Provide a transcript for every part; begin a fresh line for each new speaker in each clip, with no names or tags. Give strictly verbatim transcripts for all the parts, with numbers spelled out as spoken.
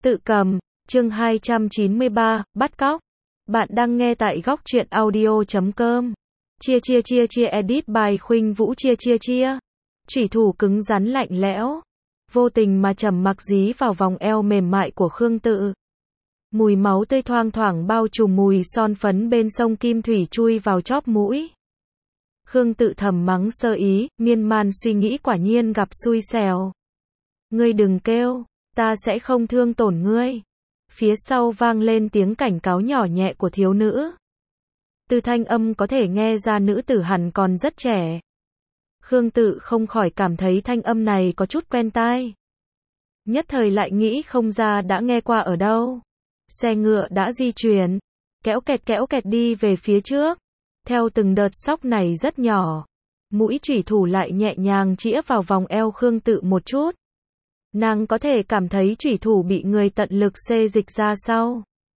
Tự cầm, chương hai trăm chín mươi ba, bắt cóc. Bạn đang nghe tại góc truyện audio chấm com. Chia chia chia chia edit by Khuynh Vũ chia chia chia. Chủy thủ cứng rắn lạnh lẽo, vô tình mà trầm mặc dí vào vòng eo mềm mại của Khương Tự. Mùi máu tươi thoang thoảng bao trùm mùi son phấn bên sông Kim Thủy chui vào chóp mũi. Khương Tự thầm mắng sơ ý, miên man suy nghĩ quả nhiên gặp xui xẻo. Ngươi đừng kêu, ta sẽ không thương tổn ngươi. Phía sau vang lên tiếng cảnh cáo nhỏ nhẹ của thiếu nữ. Từ thanh âm có thể nghe ra nữ tử hẳn còn rất trẻ. Khương Tự không khỏi cảm thấy thanh âm này có chút quen tai. Nhất thời lại nghĩ không ra đã nghe qua ở đâu. Xe ngựa đã di chuyển, kéo kẹt kéo kẹt đi về phía trước. Theo từng đợt sóc này rất nhỏ, mũi chủy thủ lại nhẹ nhàng chĩa vào vòng eo Khương Tự một chút. Nàng có thể cảm thấy chủy thủ bị người tận lực xê dịch ra sau.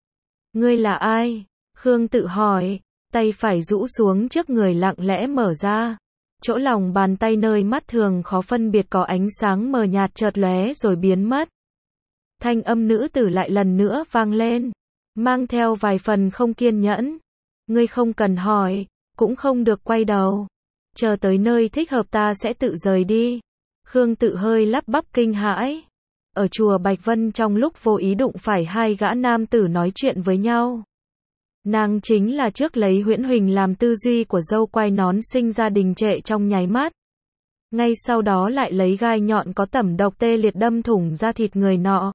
Ngươi là ai? Khương Tự hỏi, tay phải rũ xuống trước người lặng lẽ mở ra. Chỗ lòng bàn tay nơi mắt thường khó phân biệt có ánh sáng mờ nhạt chợt lóe rồi biến mất. Thanh âm nữ tử lại lần nữa vang lên, mang theo vài phần không kiên nhẫn. Ngươi không cần hỏi, cũng không được quay đầu. Chờ tới nơi thích hợp ta sẽ tự rời đi. Khương Tự hơi lắp bắp kinh hãi. Ở chùa Bạch Vân trong lúc vô ý đụng phải hai gã nam tử nói chuyện với nhau. Nàng chính là trước lấy Huyễn Huỳnh làm tư duy của dâu quai nón sinh ra đình trệ trong nháy mắt. Ngay sau đó lại lấy gai nhọn có tẩm độc tê liệt đâm thủng da thịt người nọ.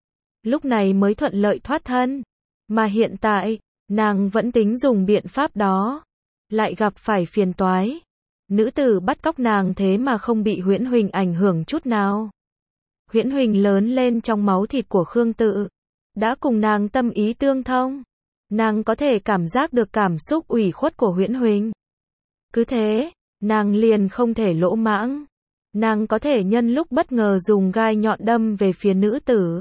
Lúc này mới thuận lợi thoát thân. Mà hiện tại, nàng vẫn tính dùng biện pháp đó. Lại gặp phải phiền toái. Nữ tử bắt cóc nàng thế mà không bị Huyễn Huỳnh ảnh hưởng chút nào. Huyễn Huỳnh lớn lên trong máu thịt của Khương Tự. Đã cùng nàng tâm ý tương thông. Nàng có thể cảm giác được cảm xúc ủy khuất của Huyễn Huỳnh. Cứ thế, nàng liền không thể lỗ mãng. Nàng có thể nhân lúc bất ngờ dùng gai nhọn đâm về phía nữ tử.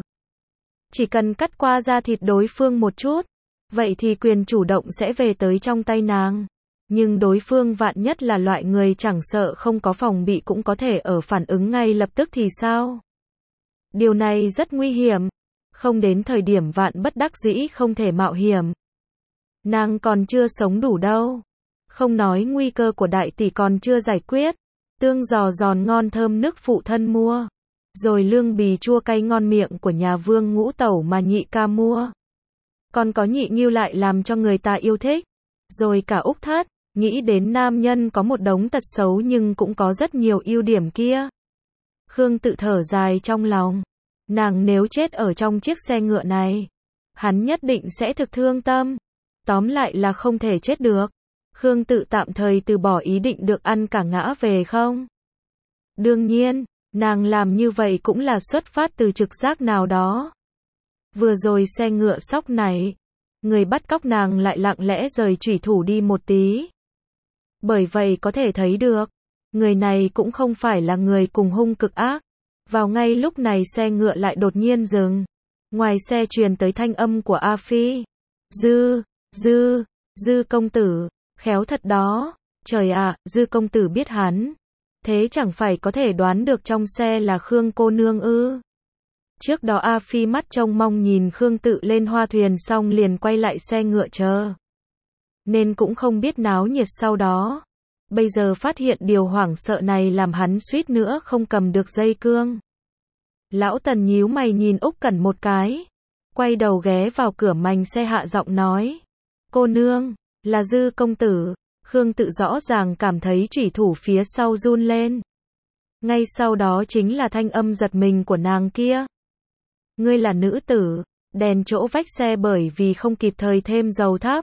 Chỉ cần cắt qua da thịt đối phương một chút, vậy thì quyền chủ động sẽ về tới trong tay nàng. Nhưng đối phương vạn nhất là loại người chẳng sợ không có phòng bị cũng có thể ở phản ứng ngay lập tức thì sao? Điều này rất nguy hiểm. Không đến thời điểm vạn bất đắc dĩ không thể mạo hiểm. Nàng còn chưa sống đủ đâu. Không nói nguy cơ của đại tỷ còn chưa giải quyết. Tương giò giòn ngon thơm nước phụ thân mua. Rồi lương bì chua cay ngon miệng của nhà Vương Ngũ Tẩu mà nhị ca mua. Còn có nhị nghiêu lại làm cho người ta yêu thích. Rồi cả Úc Thất, nghĩ đến nam nhân có một đống tật xấu nhưng cũng có rất nhiều ưu điểm kia. Khương Tự thở dài trong lòng. Nàng nếu chết ở trong chiếc xe ngựa này, hắn nhất định sẽ thực thương tâm. Tóm lại là không thể chết được. Khương Tự tạm thời từ bỏ ý định được ăn cả ngã về không? Đương nhiên, nàng làm như vậy cũng là xuất phát từ trực giác nào đó. Vừa rồi xe ngựa sóc này, người bắt cóc nàng lại lặng lẽ rời chủy thủ đi một tí. Bởi vậy có thể thấy được, người này cũng không phải là người cùng hung cực ác. Vào ngay lúc này xe ngựa lại đột nhiên dừng. Ngoài xe truyền tới thanh âm của A Phi. Dư, Dư, Dư công tử, khéo thật đó. Trời ạ, Dư công tử biết hắn. Thế chẳng phải có thể đoán được trong xe là Khương cô nương ư? Trước đó A Phi mắt trông mong nhìn Khương Tự lên hoa thuyền xong liền quay lại xe ngựa chờ. Nên cũng không biết náo nhiệt sau đó. Bây giờ phát hiện điều hoảng sợ này làm hắn suýt nữa không cầm được dây cương. Lão Tần nhíu mày nhìn Úc Cẩn một cái. Quay đầu ghé vào cửa mành xe hạ giọng nói. Cô nương, là Dư công tử. Khương Tự rõ ràng cảm thấy chủy thủ phía sau run lên. Ngay sau đó chính là thanh âm giật mình của nàng kia. Ngươi là nữ tử, đèn chỗ vách xe bởi vì không kịp thời thêm dầu thắp.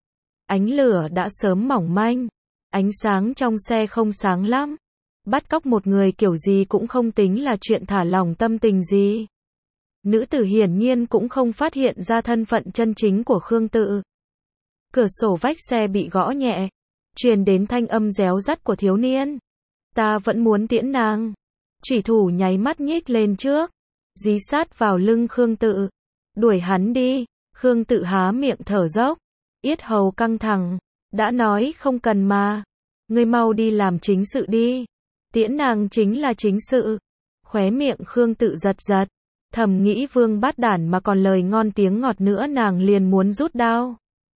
Ánh lửa đã sớm mỏng manh. Ánh sáng trong xe không sáng lắm. Bắt cóc một người kiểu gì cũng không tính là chuyện thả lỏng tâm tình gì. Nữ tử hiển nhiên cũng không phát hiện ra thân phận chân chính của Khương Tự. Cửa sổ vách xe bị gõ nhẹ. Truyền đến thanh âm réo rắt của thiếu niên. Ta vẫn muốn tiễn nàng. Chủy thủ nháy mắt nhích lên trước. Dí sát vào lưng Khương Tự. Đuổi hắn đi. Khương Tự há miệng thở dốc. Yết hầu căng thẳng. Đã nói không cần mà. Ngươi mau đi làm chính sự đi. Tiễn nàng chính là chính sự. Khóe miệng Khương Tự giật giật. Thầm nghĩ vương bát đản mà còn lời ngon tiếng ngọt nữa nàng liền muốn rút đao.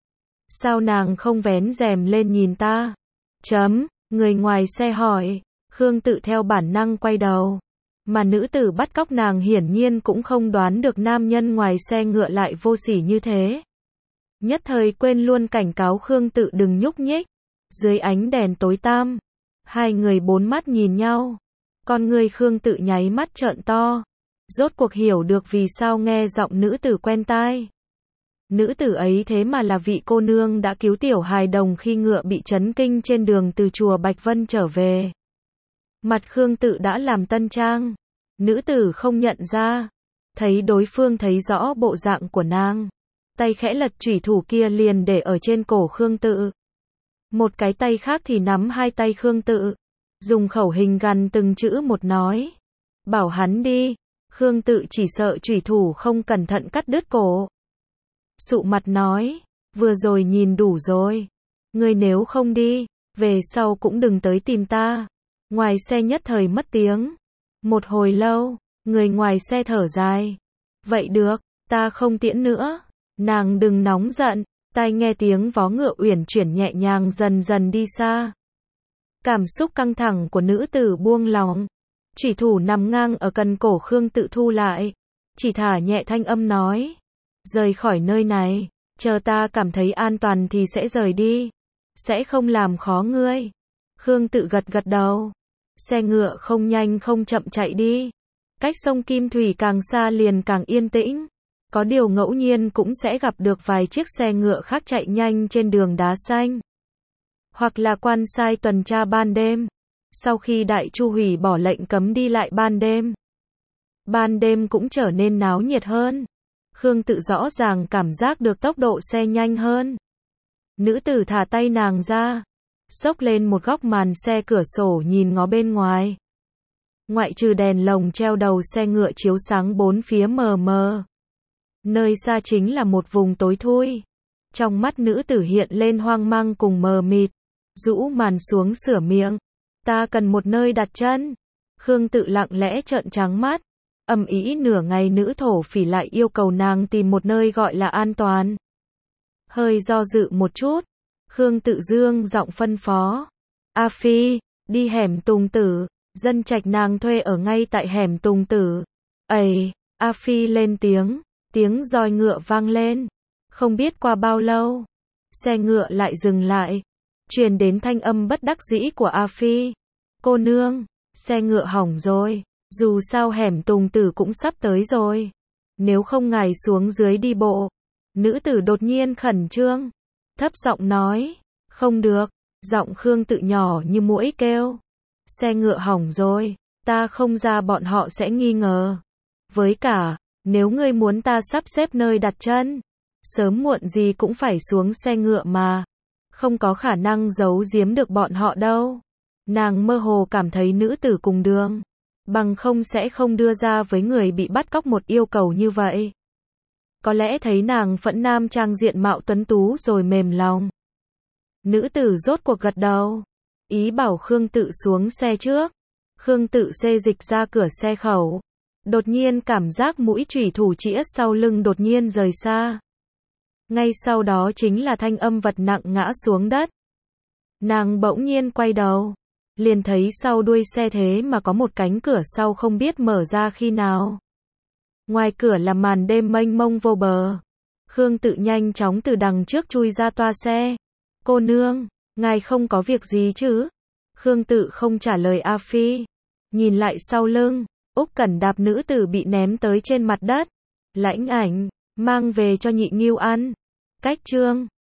Sao nàng không vén rèm lên nhìn ta? Chấm, người ngoài xe hỏi. Khương Tự theo bản năng quay đầu. Mà nữ tử bắt cóc nàng hiển nhiên cũng không đoán được nam nhân ngoài xe ngựa lại vô sỉ như thế. Nhất thời quên luôn cảnh cáo Khương Tự đừng nhúc nhích. Dưới ánh đèn tối tăm, hai người bốn mắt nhìn nhau. Con người Khương Tự nháy mắt trợn to. Rốt cuộc hiểu được vì sao nghe giọng nữ tử quen tai. Nữ tử ấy thế mà là vị cô nương đã cứu tiểu hài đồng khi ngựa bị chấn kinh trên đường từ chùa Bạch Vân trở về. Mặt Khương Tự đã làm tân trang. Nữ tử không nhận ra. Thấy đối phương thấy rõ bộ dạng của nàng. Tay khẽ lật chủy thủ kia liền để ở trên cổ Khương Tự. Một cái tay khác thì nắm hai tay Khương Tự. Dùng khẩu hình gằn từng chữ một nói. Bảo hắn đi. Khương Tự chỉ sợ chủy thủ không cẩn thận cắt đứt cổ. Sụ mặt nói. Vừa rồi nhìn đủ rồi. Ngươi nếu không đi, về sau cũng đừng tới tìm ta. Ngoài xe nhất thời mất tiếng. Một hồi lâu, người ngoài xe thở dài. Vậy được, ta không tiễn nữa. Nàng đừng nóng giận. Tai nghe tiếng vó ngựa uyển chuyển nhẹ nhàng dần dần đi xa. Cảm xúc căng thẳng của nữ tử buông lỏng. Chủy thủ nằm ngang ở cần cổ Khương Tự thu lại. Chỉ thả nhẹ thanh âm nói. Rời khỏi nơi này. Chờ ta cảm thấy an toàn thì sẽ rời đi. Sẽ không làm khó ngươi. Khương Tự gật gật đầu. Xe ngựa không nhanh không chậm chạy đi. Cách sông Kim Thủy càng xa liền càng yên tĩnh. Có điều ngẫu nhiên cũng sẽ gặp được vài chiếc xe ngựa khác chạy nhanh trên đường đá xanh. Hoặc là quan sai tuần tra ban đêm. Sau khi Đại Chu hủy bỏ lệnh cấm đi lại ban đêm. Ban đêm cũng trở nên náo nhiệt hơn. Khương Tự rõ ràng cảm giác được tốc độ xe nhanh hơn. Nữ tử thả tay nàng ra. Xốc lên một góc màn xe cửa sổ nhìn ngó bên ngoài. Ngoại trừ đèn lồng treo đầu xe ngựa chiếu sáng bốn phía mờ mờ. Nơi xa chính là một vùng tối thui. Trong mắt nữ tử hiện lên hoang mang cùng mờ mịt. Rũ màn xuống sửa miệng. Ta cần một nơi đặt chân. Khương Tự lặng lẽ trợn trắng mắt. Ầm ĩ nửa ngày nữ thổ phỉ lại yêu cầu nàng tìm một nơi gọi là an toàn. Hơi do dự một chút. Khương Tự dương giọng phân phó. A Phi, đi hẻm Tùng Tử. Dân trạch nàng thuê ở ngay tại hẻm Tùng Tử. Ây, A Phi lên tiếng. Tiếng roi ngựa vang lên. Không biết qua bao lâu. Xe ngựa lại dừng lại. Truyền đến thanh âm bất đắc dĩ của A Phi. Cô nương, xe ngựa hỏng rồi. Dù sao hẻm Tùng Tử cũng sắp tới rồi. Nếu không ngài xuống dưới đi bộ. Nữ tử đột nhiên khẩn trương. Thấp giọng nói. Không được. Giọng Khương Tự nhỏ như muỗi kêu. Xe ngựa hỏng rồi. Ta không ra bọn họ sẽ nghi ngờ. Với cả, nếu ngươi muốn ta sắp xếp nơi đặt chân. Sớm muộn gì cũng phải xuống xe ngựa mà. Không có khả năng giấu giếm được bọn họ đâu. Nàng mơ hồ cảm thấy nữ tử cùng đường. Bằng không sẽ không đưa ra với người bị bắt cóc một yêu cầu như vậy. Có lẽ thấy nàng phẫn nam trang diện mạo tuấn tú rồi mềm lòng. Nữ tử rốt cuộc gật đầu. Ý bảo Khương Tự xuống xe trước. Khương Tự xê dịch ra cửa xe khẩu. Đột nhiên cảm giác mũi chủy thủ chĩa sau lưng đột nhiên rời xa. Ngay sau đó chính là thanh âm vật nặng ngã xuống đất. Nàng bỗng nhiên quay đầu. Liền thấy sau đuôi xe thế mà có một cánh cửa sau không biết mở ra khi nào. Ngoài cửa là màn đêm mênh mông vô bờ. Khương Tự nhanh chóng từ đằng trước chui ra toa xe. Cô nương, ngài không có việc gì chứ? Khương Tự không trả lời A Phi. Nhìn lại sau lưng, Úc Cẩn đạp nữ tử bị ném tới trên mặt đất. Lãnh Ảnh, mang về cho Nhị Ngưu ăn. Cách chương